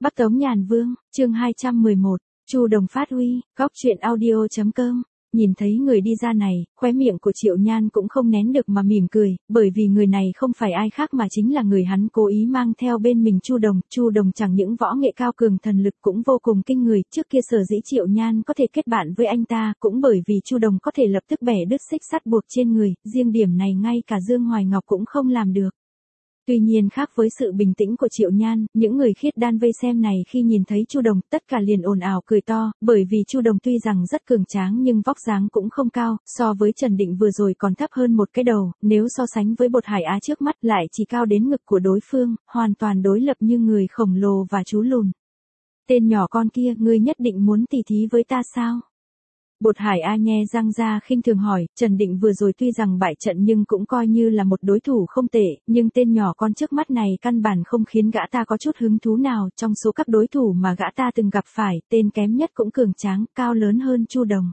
Bắc Tống Nhàn Vương, chương 211, Chu Đồng phát huy, góc truyện audio.com. Nhìn thấy người đi ra này, khóe miệng của Triệu Nhan cũng không nén được mà mỉm cười, bởi vì người này không phải ai khác mà chính là người hắn cố ý mang theo bên mình Chu Đồng. Chu Đồng chẳng những võ nghệ cao cường thần lực cũng vô cùng kinh người, trước kia sở dĩ Triệu Nhan có thể kết bạn với anh ta, cũng bởi vì Chu Đồng có thể lập tức bẻ đứt xích sắt buộc trên người, riêng điểm này ngay cả Dương Hoài Ngọc cũng không làm được. Tuy nhiên khác với sự bình tĩnh của Triệu Nhan, những người khiết đan vây xem này khi nhìn thấy Chu Đồng, tất cả liền ồn ào cười to, bởi vì Chu Đồng tuy rằng rất cường tráng nhưng vóc dáng cũng không cao, so với Trần Định vừa rồi còn thấp hơn một cái đầu, nếu so sánh với Bột Hải Á trước mắt lại chỉ cao đến ngực của đối phương, hoàn toàn đối lập như người khổng lồ và chú lùn. Tên nhỏ con kia, ngươi nhất định muốn tỉ thí với ta sao? Bột Hải A nhe răng ra khinh thường hỏi, Trần Định vừa rồi tuy rằng bại trận nhưng cũng coi như là một đối thủ không tệ, nhưng tên nhỏ con trước mắt này căn bản không khiến gã ta có chút hứng thú nào, trong số các đối thủ mà gã ta từng gặp phải, tên kém nhất cũng cường tráng, cao lớn hơn Chu Đồng.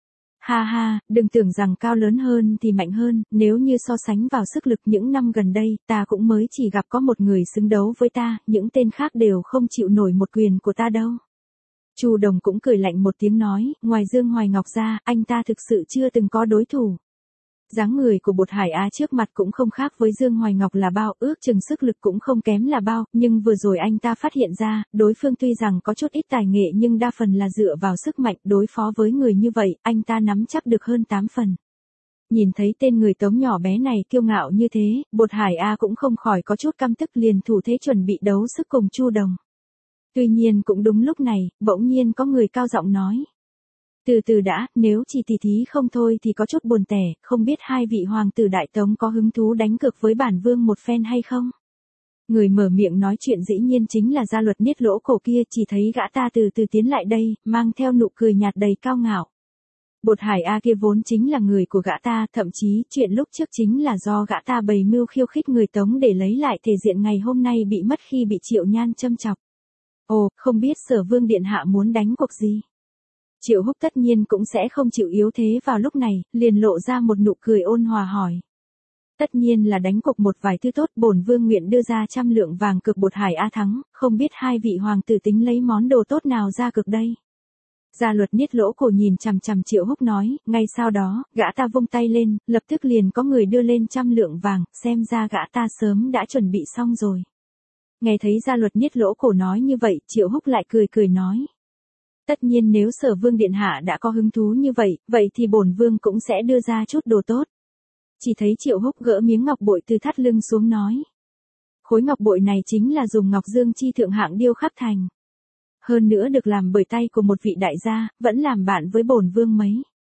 Ha ha, đừng tưởng rằng cao lớn hơn thì mạnh hơn, nếu như so sánh vào sức lực những năm gần đây, ta cũng mới chỉ gặp có một người xứng đấu với ta, những tên khác đều không chịu nổi một quyền của ta đâu. Chu Đồng cũng cười lạnh một tiếng nói, ngoài Dương Hoài Ngọc ra, anh ta thực sự chưa từng có đối thủ. Dáng người của Bột Hải Á trước mặt cũng không khác với Dương Hoài Ngọc là bao, ước chừng sức lực cũng không kém là bao, nhưng vừa rồi anh ta phát hiện ra, đối phương tuy rằng có chút ít tài nghệ nhưng đa phần là dựa vào sức mạnh, đối phó với người như vậy, anh ta nắm chắc được hơn 8 phần. Nhìn thấy tên người Tống nhỏ bé này kiêu ngạo như thế, Bột Hải A cũng không khỏi có chút căm tức, liền thủ thế chuẩn bị đấu sức cùng Chu Đồng. Tuy nhiên cũng đúng lúc này, bỗng nhiên có người cao giọng nói. Từ từ đã, nếu chỉ tỉ thí không thôi thì có chút buồn tẻ, không biết hai vị hoàng tử Đại Tống có hứng thú đánh cược với bản vương một phen hay không? Người mở miệng nói chuyện dĩ nhiên chính là Gia Luật Niết Lỗ Cổ kia, chỉ thấy gã ta từ từ tiến lại đây, mang theo nụ cười nhạt đầy cao ngạo. Bột Hải A kia vốn chính là người của gã ta, thậm chí chuyện lúc trước chính là do gã ta bày mưu khiêu khích người Tống để lấy lại thể diện ngày hôm nay bị mất khi bị Triệu Nhan châm chọc. Ồ, không biết Sở Vương Điện Hạ muốn đánh cuộc gì? Triệu Húc tất nhiên cũng sẽ không chịu yếu thế vào lúc này, liền lộ ra một nụ cười ôn hòa hỏi. Tất nhiên là đánh cuộc một vài thứ tốt, bổn vương nguyện đưa ra 100 lượng vàng cược Bột Hải A thắng, không biết hai vị hoàng tử tính lấy món đồ tốt nào ra cược đây? Gia Luật Niết Lỗ Cổ nhìn chằm chằm Triệu Húc nói, ngay sau đó, gã ta vung tay lên, lập tức liền có người đưa lên 100 lượng vàng, xem ra gã ta sớm đã chuẩn bị xong rồi. Nghe thấy Gia Luật Niết Lỗ Cổ nói như vậy, Triệu Húc lại cười cười nói. Tất nhiên nếu Sở Vương Điện Hạ đã có hứng thú như vậy, vậy thì bổn vương cũng sẽ đưa ra chút đồ tốt. Chỉ thấy Triệu Húc gỡ miếng ngọc bội từ thắt lưng xuống nói. Khối ngọc bội này chính là dùng ngọc dương chi thượng hạng điêu khắc thành. Hơn nữa được làm bởi tay của một vị đại gia, vẫn làm bạn với bổn vương mấy.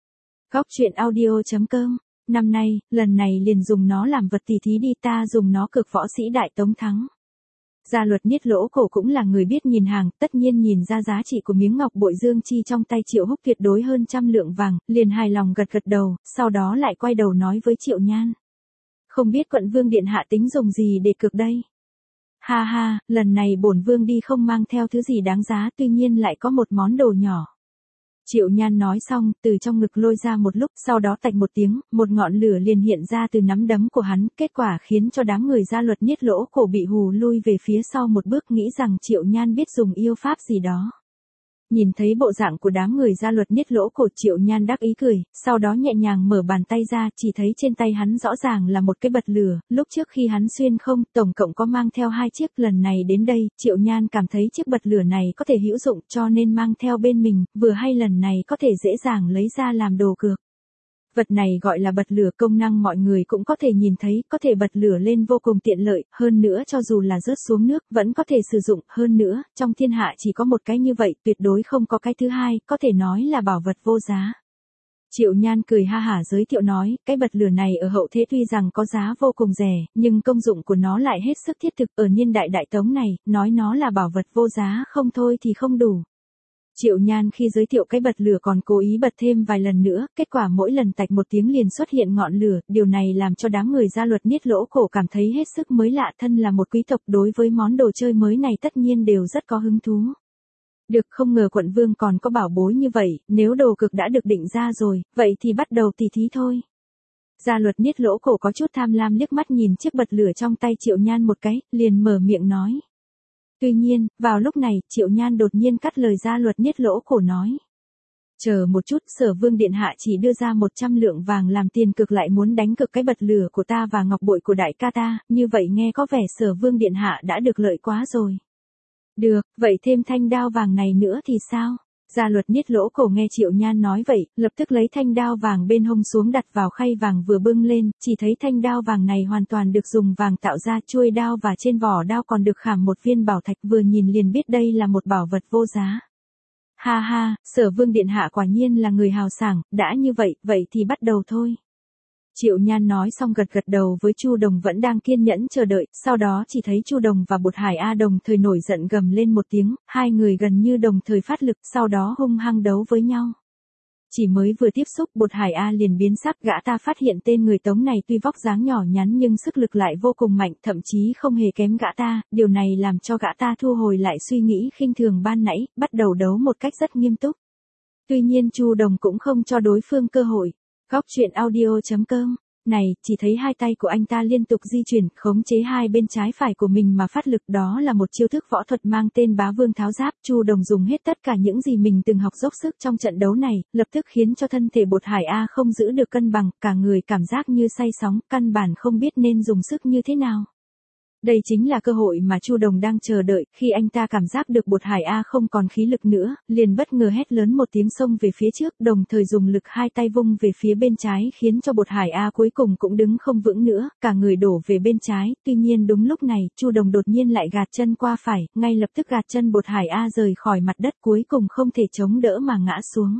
Góc truyện audio.com. Năm nay, lần này liền dùng nó làm vật tỉ thí đi, ta dùng nó cược võ sĩ Đại Tống thắng. Gia Luật Niết Lỗ Cổ cũng là người biết nhìn hàng, tất nhiên nhìn ra giá trị của miếng ngọc bội dương chi trong tay Triệu Húc tuyệt đối hơn 100 lượng vàng, liền hài lòng gật gật đầu, sau đó lại quay đầu nói với Triệu Nhan. Không biết quận vương điện hạ tính dùng gì để cược đây? Ha ha, lần này bổn vương đi không mang theo thứ gì đáng giá, tuy nhiên lại có một món đồ nhỏ. Triệu Nhan nói xong, từ trong ngực lôi ra một lúc, sau đó tạch một tiếng, một ngọn lửa liền hiện ra từ nắm đấm của hắn, kết quả khiến cho đám người Gia Luật Niết Lỗ Cổ bị hù lui về phía sau một bước, nghĩ rằng Triệu Nhan biết dùng yêu pháp gì đó. Nhìn thấy bộ dạng của đám người Gia Luật Niết Lỗ Cổ, Triệu Nhan đắc ý cười, sau đó nhẹ nhàng mở bàn tay ra, chỉ thấy trên tay hắn rõ ràng là một cái bật lửa, lúc trước khi hắn xuyên không, tổng cộng có mang theo 2 chiếc, lần này đến đây, Triệu Nhan cảm thấy chiếc bật lửa này có thể hữu dụng cho nên mang theo bên mình, vừa hay lần này có thể dễ dàng lấy ra làm đồ cược. Vật này gọi là bật lửa, công năng mọi người cũng có thể nhìn thấy, có thể bật lửa lên vô cùng tiện lợi, hơn nữa cho dù là rớt xuống nước, vẫn có thể sử dụng, hơn nữa, trong thiên hạ chỉ có một cái như vậy, tuyệt đối không có cái thứ hai, có thể nói là bảo vật vô giá. Triệu Nhan cười ha hả giới thiệu nói, cái bật lửa này ở hậu thế tuy rằng có giá vô cùng rẻ, nhưng công dụng của nó lại hết sức thiết thực, ở niên đại Đại Tống này, nói nó là bảo vật vô giá không thôi thì không đủ. Triệu Nhan khi giới thiệu cái bật lửa còn cố ý bật thêm vài lần nữa, kết quả mỗi lần tạch một tiếng liền xuất hiện ngọn lửa, điều này làm cho đám người Gia Luật Niết Lỗ Cổ cảm thấy hết sức mới lạ, thân là một quý tộc đối với món đồ chơi mới này tất nhiên đều rất có hứng thú. Được, không ngờ quận vương còn có bảo bối như vậy, nếu đồ cực đã được định ra rồi, vậy thì bắt đầu tỉ thí thôi. Gia Luật Niết Lỗ Cổ có chút tham lam liếc mắt nhìn chiếc bật lửa trong tay Triệu Nhan một cái, liền mở miệng nói. Tuy nhiên, vào lúc này, Triệu Nhan đột nhiên cắt lời Gia Luật Niết Lỗ Cổ nói. Chờ một chút, Sở Vương điện hạ chỉ đưa ra 100 lượng vàng làm tiền cược lại muốn đánh cược cái bật lửa của ta và ngọc bội của đại ca ta, như vậy nghe có vẻ Sở Vương điện hạ đã được lợi quá rồi. Được, vậy thêm thanh đao vàng này nữa thì sao? Gia Luật Niết Lỗ Cổ nghe Triệu Nhan nói vậy, lập tức lấy thanh đao vàng bên hông xuống đặt vào khay vàng vừa bưng lên, chỉ thấy thanh đao vàng này hoàn toàn được dùng vàng tạo ra, chuôi đao và trên vỏ đao còn được khảm một viên bảo thạch, vừa nhìn liền biết đây là một bảo vật vô giá. Ha ha, Sở Vương điện hạ quả nhiên là người hào sảng, đã như vậy, vậy thì bắt đầu thôi. Triệu Nhan nói xong gật gật đầu với Chu Đồng vẫn đang kiên nhẫn chờ đợi, sau đó chỉ thấy Chu Đồng và Bột Hải A đồng thời nổi giận gầm lên một tiếng, hai người gần như đồng thời phát lực, sau đó hung hăng đấu với nhau. Chỉ mới vừa tiếp xúc, Bột Hải A liền biến sắc, gã ta phát hiện tên người Tống này tuy vóc dáng nhỏ nhắn nhưng sức lực lại vô cùng mạnh, thậm chí không hề kém gã ta, điều này làm cho gã ta thu hồi lại suy nghĩ khinh thường ban nãy, bắt đầu đấu một cách rất nghiêm túc. Tuy nhiên Chu Đồng cũng không cho đối phương cơ hội. Góc truyện audio.com này, chỉ thấy hai tay của anh ta liên tục di chuyển, khống chế hai bên trái phải của mình mà phát lực, đó là một chiêu thức võ thuật mang tên Bá Vương Tháo Giáp. Chu Đồng dùng hết tất cả những gì mình từng học dốc sức trong trận đấu này, lập tức khiến cho thân thể Bột Hải A không giữ được cân bằng, cả người cảm giác như say sóng, căn bản không biết nên dùng sức như thế nào. Đây chính là cơ hội mà Chu Đồng đang chờ đợi, khi anh ta cảm giác được Bột Hải A không còn khí lực nữa, liền bất ngờ hét lớn một tiếng xông về phía trước, đồng thời dùng lực hai tay vung về phía bên trái khiến cho Bột Hải A cuối cùng cũng đứng không vững nữa, cả người đổ về bên trái, tuy nhiên đúng lúc này, Chu Đồng đột nhiên lại gạt chân qua phải, ngay lập tức gạt chân Bột Hải A rời khỏi mặt đất, cuối cùng không thể chống đỡ mà ngã xuống.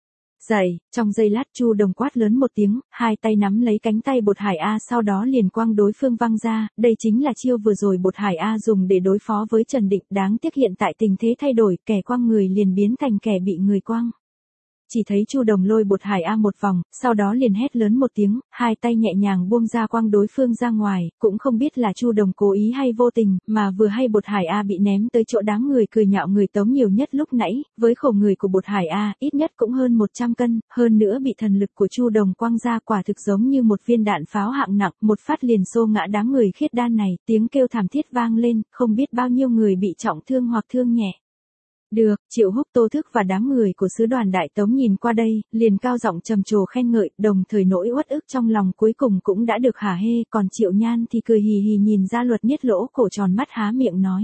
Dậy, trong giây lát Chu Đồng quát lớn một tiếng, hai tay nắm lấy cánh tay Bột Hải A sau đó liền quăng đối phương văng ra, đây chính là chiêu vừa rồi Bột Hải A dùng để đối phó với Trần Định, đáng tiếc hiện tại tình thế thay đổi, kẻ quăng người liền biến thành kẻ bị người quăng. Chỉ thấy Chu Đồng lôi Bột Hải A một vòng, sau đó liền hét lớn một tiếng, hai tay nhẹ nhàng buông ra quăng đối phương ra ngoài, cũng không biết là Chu Đồng cố ý hay vô tình, mà vừa hay Bột Hải A bị ném tới chỗ đám người cười nhạo người Tống nhiều nhất lúc nãy, với khổ người của Bột Hải A, ít nhất cũng hơn 100 cân, hơn nữa bị thần lực của Chu Đồng quăng ra quả thực giống như một viên đạn pháo hạng nặng, một phát liền xô ngã đám người khiết đan này, tiếng kêu thảm thiết vang lên, không biết bao nhiêu người bị trọng thương hoặc thương nhẹ. Được, Triệu Húc, Tô Thức và đám người của sứ đoàn Đại Tống nhìn qua đây, liền cao giọng trầm trồ khen ngợi, đồng thời nỗi uất ức trong lòng cuối cùng cũng đã được hả hê, còn Triệu Nhan thì cười hì hì nhìn Gia Luật Niết Lỗ Cổ tròn mắt há miệng nói.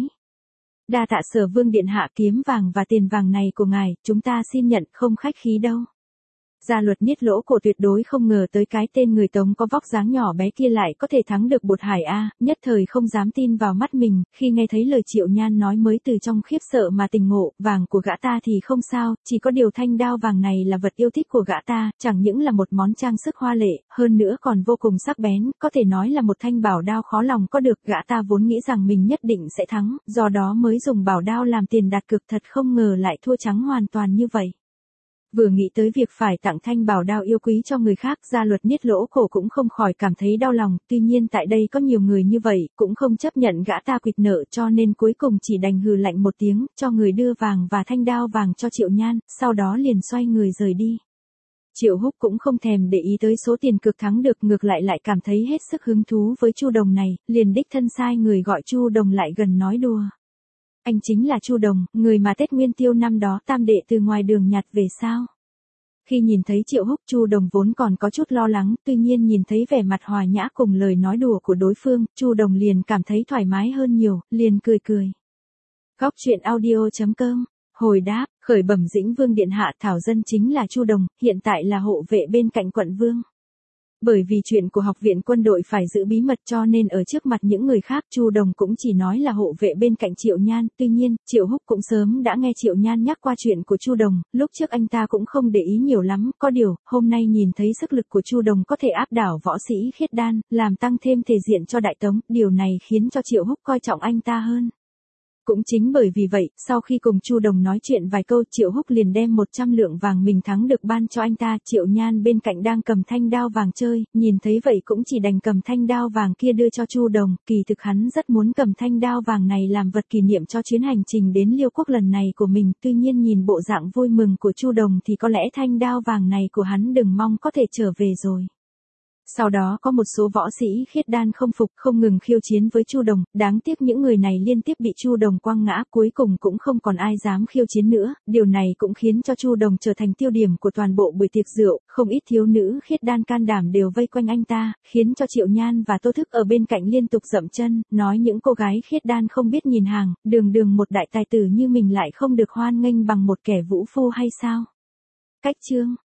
Đa tạ Sở Vương điện hạ, kiếm vàng và tiền vàng này của ngài, chúng ta xin nhận, không khách khí đâu. Gia Luật Niết Lỗ Cổ tuyệt đối không ngờ tới cái tên người Tống có vóc dáng nhỏ bé kia lại có thể thắng được Bột Hải A, nhất thời không dám tin vào mắt mình, khi nghe thấy lời Triệu Nhan nói mới từ trong khiếp sợ mà tỉnh ngộ, vàng của gã ta thì không sao, chỉ có điều thanh đao vàng này là vật yêu thích của gã ta, chẳng những là một món trang sức hoa lệ, hơn nữa còn vô cùng sắc bén, có thể nói là một thanh bảo đao khó lòng có được, gã ta vốn nghĩ rằng mình nhất định sẽ thắng, do đó mới dùng bảo đao làm tiền đặt cược, thật không ngờ lại thua trắng hoàn toàn như vậy. Vừa nghĩ tới việc phải tặng thanh bảo đao yêu quý cho người khác, Gia Luật Niết Lỗ Cổ cũng không khỏi cảm thấy đau lòng, tuy nhiên tại đây có nhiều người như vậy, cũng không chấp nhận gã ta quỵt nợ, cho nên cuối cùng chỉ đành hừ lạnh một tiếng, cho người đưa vàng và thanh đao vàng cho Triệu Nhan, sau đó liền xoay người rời đi. Triệu Húc cũng không thèm để ý tới số tiền cược thắng được, ngược lại cảm thấy hết sức hứng thú với Chu Đồng này, liền đích thân sai người gọi Chu Đồng lại gần nói đùa. Anh chính là Chu Đồng, người mà Tết Nguyên Tiêu năm đó Tam đệ từ ngoài đường nhặt về sao? Khi nhìn thấy Triệu Húc, Chu Đồng vốn còn có chút lo lắng, tuy nhiên nhìn thấy vẻ mặt hòa nhã cùng lời nói đùa của đối phương, Chu Đồng liền cảm thấy thoải mái hơn nhiều, liền cười cười. Góc truyện audio.com Hồi đáp, khởi bẩm Dĩnh Vương điện hạ, Thảo dân chính là Chu Đồng, hiện tại là hộ vệ bên cạnh quận vương. Bởi vì chuyện của học viện quân đội phải giữ bí mật cho nên ở trước mặt những người khác Chu Đồng cũng chỉ nói là hộ vệ bên cạnh Triệu Nhan, tuy nhiên, Triệu Húc cũng sớm đã nghe Triệu Nhan nhắc qua chuyện của Chu Đồng, lúc trước anh ta cũng không để ý nhiều lắm, có điều, hôm nay nhìn thấy sức lực của Chu Đồng có thể áp đảo võ sĩ khiết đan, làm tăng thêm thể diện cho Đại Tống, điều này khiến cho Triệu Húc coi trọng anh ta hơn. Cũng chính bởi vì vậy, sau khi cùng Chu Đồng nói chuyện vài câu, Triệu Húc liền đem 100 lượng vàng mình thắng được ban cho anh ta. Triệu Nhan bên cạnh đang cầm thanh đao vàng chơi, nhìn thấy vậy cũng chỉ đành cầm thanh đao vàng kia đưa cho Chu Đồng, kỳ thực hắn rất muốn cầm thanh đao vàng này làm vật kỷ niệm cho chuyến hành trình đến Liêu Quốc lần này của mình, tuy nhiên nhìn bộ dạng vui mừng của Chu Đồng thì có lẽ thanh đao vàng này của hắn đừng mong có thể trở về rồi. Sau đó có một số võ sĩ khiết đan không phục, không ngừng khiêu chiến với Chu Đồng, đáng tiếc những người này liên tiếp bị Chu Đồng quăng ngã, cuối cùng cũng không còn ai dám khiêu chiến nữa, điều này cũng khiến cho Chu Đồng trở thành tiêu điểm của toàn bộ buổi tiệc rượu, không ít thiếu nữ khiết đan can đảm đều vây quanh anh ta, khiến cho Triệu Nhan và Tô Thức ở bên cạnh liên tục dậm chân, nói những cô gái khiết đan không biết nhìn hàng, đường đường một đại tài tử như mình lại không được hoan nghênh bằng một kẻ vũ phu hay sao? Cách chương